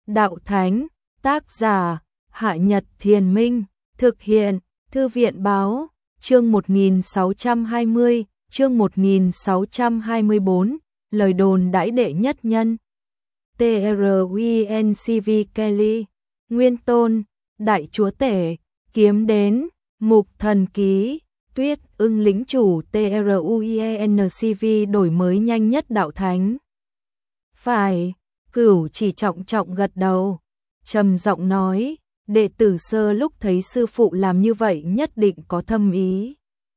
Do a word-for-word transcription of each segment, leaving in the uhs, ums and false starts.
đạo thánh, tác giả, Hạ Nhật Thiền Minh, thực hiện, Thư viện báo, chương một nghìn sáu trăm hai mươi, chương một nghìn sáu trăm hai mươi tư, lời đồn đãi đệ nhất nhân. tê rờ u en xê vê Kelly, Nguyên Tôn, Đại Chúa Tể, Kiếm Đến, Mục Thần Ký, Tuyết Ưng lĩnh chủ tê rờ u en xê vê đổi mới nhanh nhất đạo thánh. Phải, Cửu Chỉ trọng trọng gật đầu, trầm giọng nói, đệ tử sơ lúc thấy sư phụ làm như vậy nhất định có thâm ý.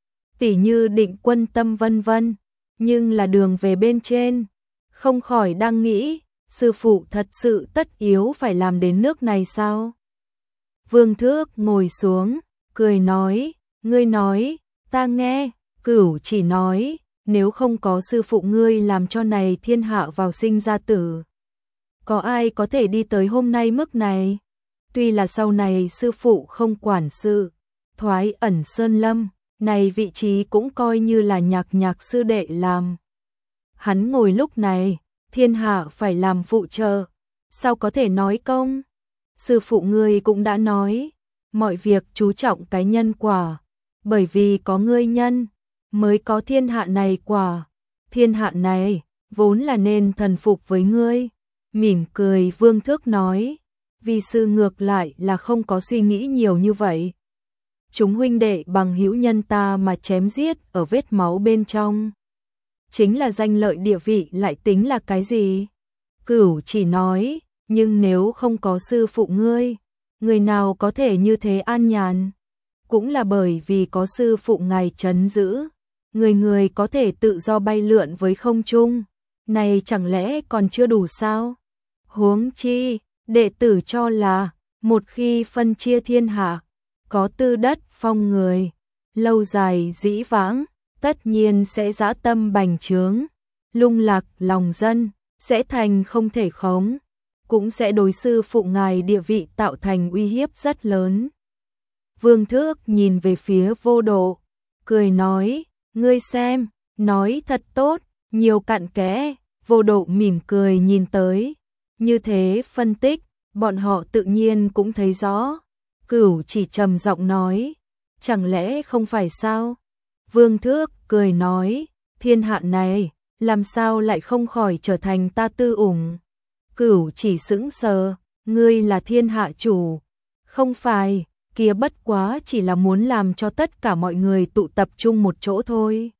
Tỉ như định quân tâm vân vân, nhưng là đường về bên trên, không khỏi đang nghĩ, sư phụ thật sự tất yếu phải làm đến nước này sao? Vương Thước ngồi xuống, cười nói, ngươi nói, ta nghe. Cửu Chỉ nói, nếu không có sư phụ ngươi làm cho này thiên hạ vào sinh ra tử, có ai có thể đi tới hôm nay mức này? Tuy là sau này sư phụ không quản sự, thoái ẩn sơn lâm, này vị trí cũng coi như là nhạc nhạc sư đệ làm. Hắn ngồi lúc này, thiên hạ phải làm phụ trợ, sao có thể nói công? Sư phụ ngươi cũng đã nói, mọi việc chú trọng cái nhân quả, bởi vì có ngươi nhân, mới có thiên hạ này quả. Thiên hạ này, vốn là nên thần phục với ngươi. Mỉm cười Vương Thước nói, vì sư ngược lại là không có suy nghĩ nhiều như vậy. Chúng huynh đệ bằng hữu nhân ta mà chém giết ở vết máu bên trong, chính là danh lợi địa vị lại tính là cái gì? Cửu Chỉ nói, nhưng nếu không có sư phụ ngươi, người nào có thể như thế an nhàn? Cũng là bởi vì có sư phụ ngài trấn giữ, người người có thể tự do bay lượn với không trung, này chẳng lẽ còn chưa đủ sao? Huống chi, đệ tử cho là, một khi phân chia thiên hạ, có tư đất phong người, lâu dài dĩ vãng, tất nhiên sẽ dã tâm bành trướng, lung lạc lòng dân, sẽ thành không thể khống, cũng sẽ đối sư phụ ngài địa vị tạo thành uy hiếp rất lớn. Vương Thước nhìn về phía Vô Độ, cười nói, ngươi xem, nói thật tốt, nhiều cặn kẽ. Vô Độ mỉm cười nhìn tới, như thế phân tích, bọn họ tự nhiên cũng thấy rõ. Cửu Chỉ trầm giọng nói, chẳng lẽ không phải sao? Vương Thước cười nói, thiên hạ này, làm sao lại không khỏi trở thành ta tư ủng? Cửu Chỉ sững sờ, ngươi là thiên hạ chủ. Không phải, kia bất quá chỉ là muốn làm cho tất cả mọi người tụ tập trung một chỗ thôi.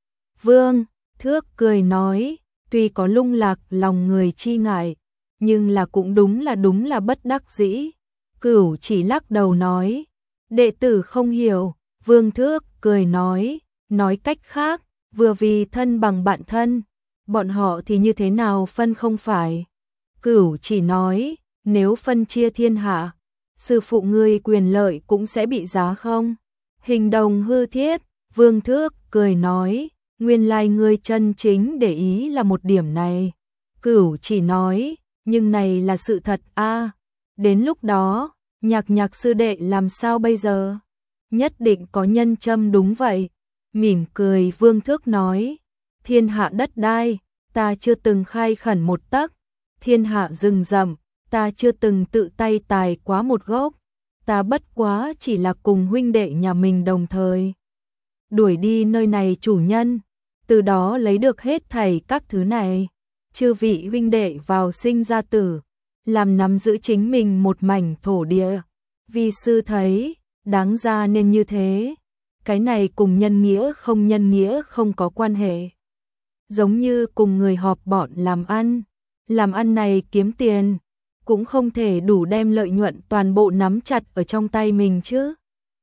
Vương Thước cười nói, tuy có lung lạc lòng người chi ngại, nhưng là cũng đúng là đúng là bất đắc dĩ. Cửu Chỉ lắc đầu nói, đệ tử không hiểu. Vương Thước cười nói, nói cách khác, vừa vì thân bằng bạn thân, bọn họ thì như thế nào phân không phải? Cửu Chỉ nói, nếu phân chia thiên hạ, sư phụ ngươi quyền lợi cũng sẽ bị giá không? Hình đồng hư thiết. Vương Thước cười nói, nguyên lai ngươi chân chính để ý là một điểm này. Cửu Chỉ nói, nhưng này là sự thật a. À, đến lúc đó, nhạc nhạc sư đệ làm sao bây giờ? Nhất định có nhân châm đúng vậy. Mỉm cười Vương Thước nói, thiên hạ đất đai, ta chưa từng khai khẩn một tấc. Thiên hạ rừng rậm, ta chưa từng tự tay tài quá một gốc. Ta bất quá chỉ là cùng huynh đệ nhà mình đồng thời đuổi đi nơi này chủ nhân, từ đó lấy được hết thảy các thứ này. Chư vị huynh đệ vào sinh ra tử, làm nắm giữ chính mình một mảnh thổ địa. Vi sư thấy, đáng ra nên như thế. Cái này cùng nhân nghĩa không nhân nghĩa không có quan hệ. Giống như cùng người họp bọn làm ăn, làm ăn này kiếm tiền, cũng không thể đủ đem lợi nhuận toàn bộ nắm chặt ở trong tay mình chứ.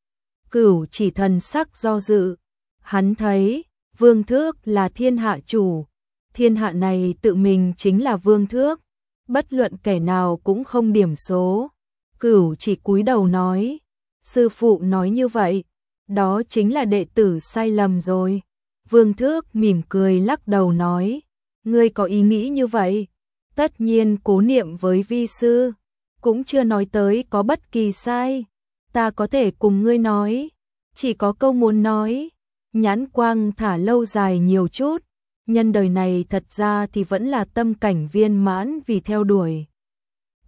Cửu Chỉ thần sắc do dự, hắn thấy, Vương Thước là thiên hạ chủ, thiên hạ này tự mình chính là Vương Thước, bất luận kẻ nào cũng không điểm số. Cửu Chỉ cúi đầu nói, sư phụ nói như vậy, đó chính là đệ tử sai lầm rồi. Vương Thước mỉm cười lắc đầu nói, ngươi có ý nghĩ như vậy, tất nhiên cố niệm với vi sư, cũng chưa nói tới có bất kỳ sai. Ta có thể cùng ngươi nói, chỉ có câu muốn nói, nhãn quang thả lâu dài nhiều chút, nhân đời này thật ra thì vẫn là tâm cảnh viên mãn vì theo đuổi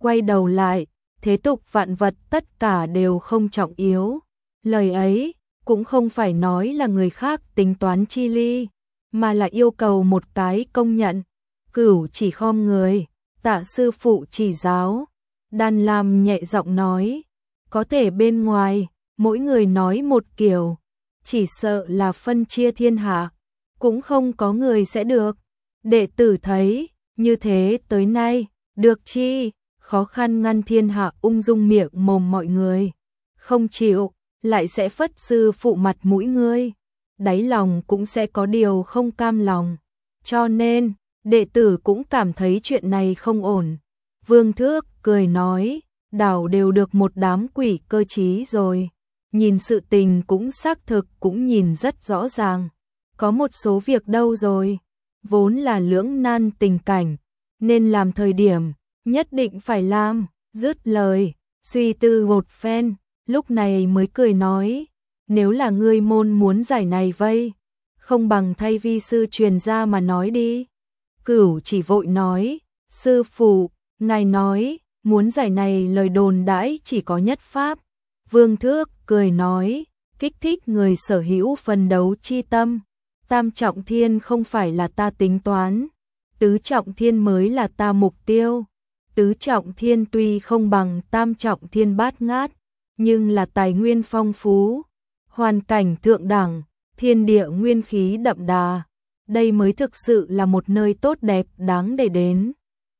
quay đầu lại, thế tục vạn vật tất cả đều không trọng yếu. Lời ấy cũng không phải nói là người khác tính toán chi ly, mà là yêu cầu một cái công nhận. Cửu chỉ khom người, tạ sư phụ chỉ giáo. Đan Lam nhẹ giọng nói, có thể bên ngoài, mỗi người nói một kiểu, chỉ sợ là phân chia thiên hạ, cũng không có người sẽ được. Đệ tử thấy, như thế tới nay, được chi, khó khăn ngăn thiên hạ ung dung miệng mồm mọi người. Không chịu, lại sẽ phất sư phụ mặt mũi ngươi, đáy lòng cũng sẽ có điều không cam lòng. Cho nên, đệ tử cũng cảm thấy chuyện này không ổn. Vương Thước cười nói, đảo đều được một đám quỷ cơ trí rồi. Nhìn sự tình cũng xác thực cũng nhìn rất rõ ràng. Có một số việc đâu rồi, vốn là lưỡng nan tình cảnh, nên làm thời điểm, nhất định phải làm. Dứt lời, suy tư một phen, lúc này mới cười nói, nếu là ngươi môn muốn giải này vây, không bằng thay vi sư truyền ra mà nói đi. Cửu chỉ vội nói, sư phụ, ngài nói, muốn giải này lời đồn đãi chỉ có nhất pháp. Vương Thước cười nói, kích thích người sở hữu phân đấu chi tâm. Tam trọng thiên không phải là ta tính toán, tứ trọng thiên mới là ta mục tiêu. Tứ trọng thiên tuy không bằng tam trọng thiên bát ngát, nhưng là tài nguyên phong phú, hoàn cảnh thượng đẳng, thiên địa nguyên khí đậm đà. Đây mới thực sự là một nơi tốt đẹp đáng để đến.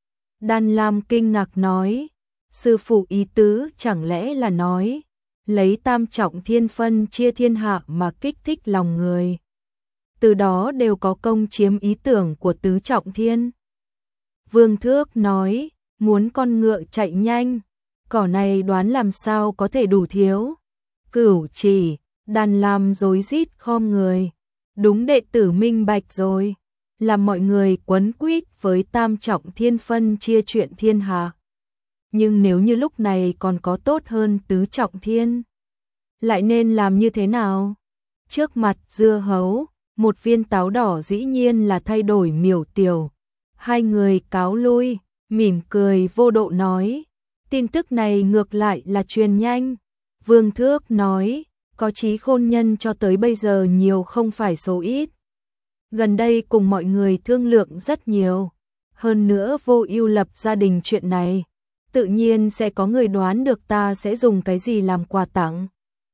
Đan Lam kinh ngạc nói, sư phụ ý tứ chẳng lẽ là nói, lấy tam trọng thiên phân chia thiên hạ mà kích thích lòng người. Từ đó đều có công chiếm ý tưởng của tứ trọng thiên. Vương Thước nói, muốn con ngựa chạy nhanh, cỏ này đoán làm sao có thể đủ thiếu. Cửu chỉ, Đan Lam rối rít khom người. Đúng đệ tử minh bạch rồi, làm mọi người quấn quýt với tam trọng thiên phân chia chuyện thiên hạ. Nhưng nếu như lúc này còn có tốt hơn tứ trọng thiên, lại nên làm như thế nào? Trước mặt dưa hấu, một viên táo đỏ dĩ nhiên là thay đổi miểu tiểu. Hai người cáo lui, mỉm cười vô độ nói, tin tức này ngược lại là truyền nhanh. Vương Thước nói, có trí khôn nhân cho tới bây giờ nhiều không phải số ít. Gần đây cùng mọi người thương lượng rất nhiều. Hơn nữa Vô Ưu lập gia đình chuyện này, tự nhiên sẽ có người đoán được ta sẽ dùng cái gì làm quà tặng.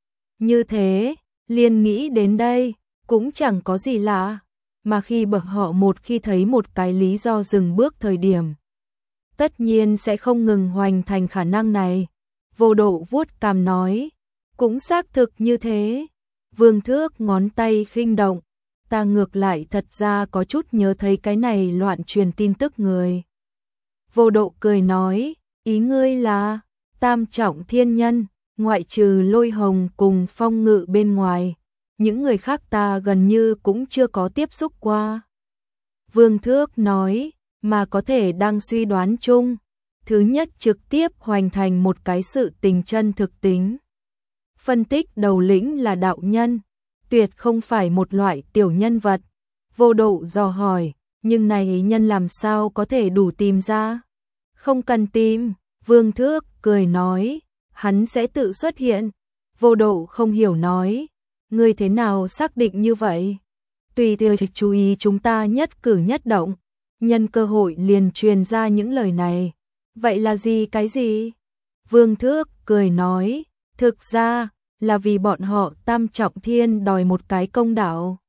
Như thế, liền nghĩ đến đây, cũng chẳng có gì lạ. Mà khi bậc họ một khi thấy một cái lý do dừng bước thời điểm, tất nhiên sẽ không ngừng hoành thành khả năng này. Vô Độ vuốt cằm nói, cũng xác thực như thế. Vương Thước ngón tay khinh động, ta ngược lại thật ra có chút nhớ thấy cái này loạn truyền tin tức người. Vô Độ cười nói, ý ngươi là tam trọng thiên nhân, ngoại trừ Lôi Hồng cùng Phong Ngự bên ngoài, những người khác ta gần như cũng chưa có tiếp xúc qua. Vương Thước nói, mà có thể đang suy đoán chung. Thứ nhất, trực tiếp hoành thành một cái sự tình chân thực tính. Phân tích đầu lĩnh là đạo nhân, tuyệt không phải một loại tiểu nhân vật. Vô Độ dò hỏi, nhưng này nhân làm sao có thể đủ tìm ra? Không cần tìm, Vương Thước cười nói, hắn sẽ tự xuất hiện. Vô Độ không hiểu nói, ngươi thế nào xác định như vậy? Tùy theo chú ý chúng ta nhất cử nhất động, nhân cơ hội liền truyền ra những lời này. Vậy là gì cái gì? Vương Thước cười nói, thực ra là vì bọn họ tam trọng thiên đòi một cái công đạo.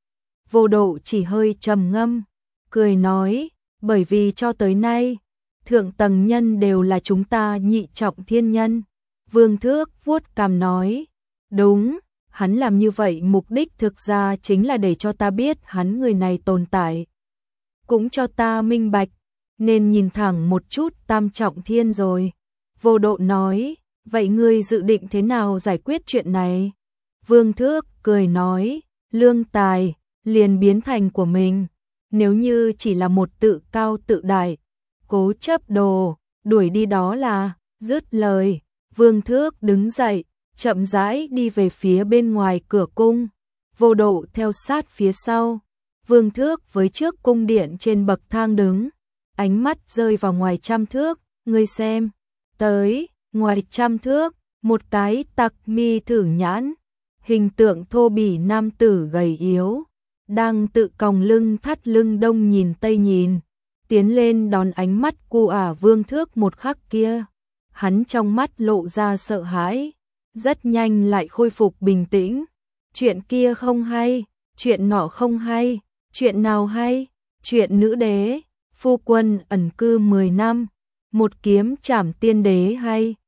Vô Độ chỉ hơi trầm ngâm, cười nói, bởi vì cho tới nay, thượng tầng nhân đều là chúng ta nhị trọng thiên nhân. Vương Thước vuốt cằm nói, đúng, hắn làm như vậy mục đích thực ra chính là để cho ta biết hắn người này tồn tại. Cũng cho ta minh bạch, nên nhìn thẳng một chút tam trọng thiên rồi. Vô Độ nói, vậy ngươi dự định thế nào giải quyết chuyện này? Vương Thước cười nói, lương tài, liền biến thành của mình. Nếu như chỉ là một tự cao tự đại, cố chấp đồ, đuổi đi đó là, dứt lời. Vương Thước đứng dậy, chậm rãi đi về phía bên ngoài cửa cung. Vô Độ theo sát phía sau. Vương Thước với trước cung điện trên bậc thang đứng, ánh mắt rơi vào ngoài trăm thước, ngươi xem, tới, ngoài trăm thước, một cái tặc mi thử nhãn, hình tượng thô bỉ nam tử gầy yếu, đang tự còng lưng thắt lưng đông nhìn tây nhìn, tiến lên đón ánh mắt cu ả Vương Thước một khắc kia. Hắn trong mắt lộ ra sợ hãi, rất nhanh lại khôi phục bình tĩnh. Chuyện kia không hay, chuyện nọ không hay, chuyện nào hay? Chuyện nữ đế, phu quân ẩn cư mười năm, một kiếm trảm tiên đế hay?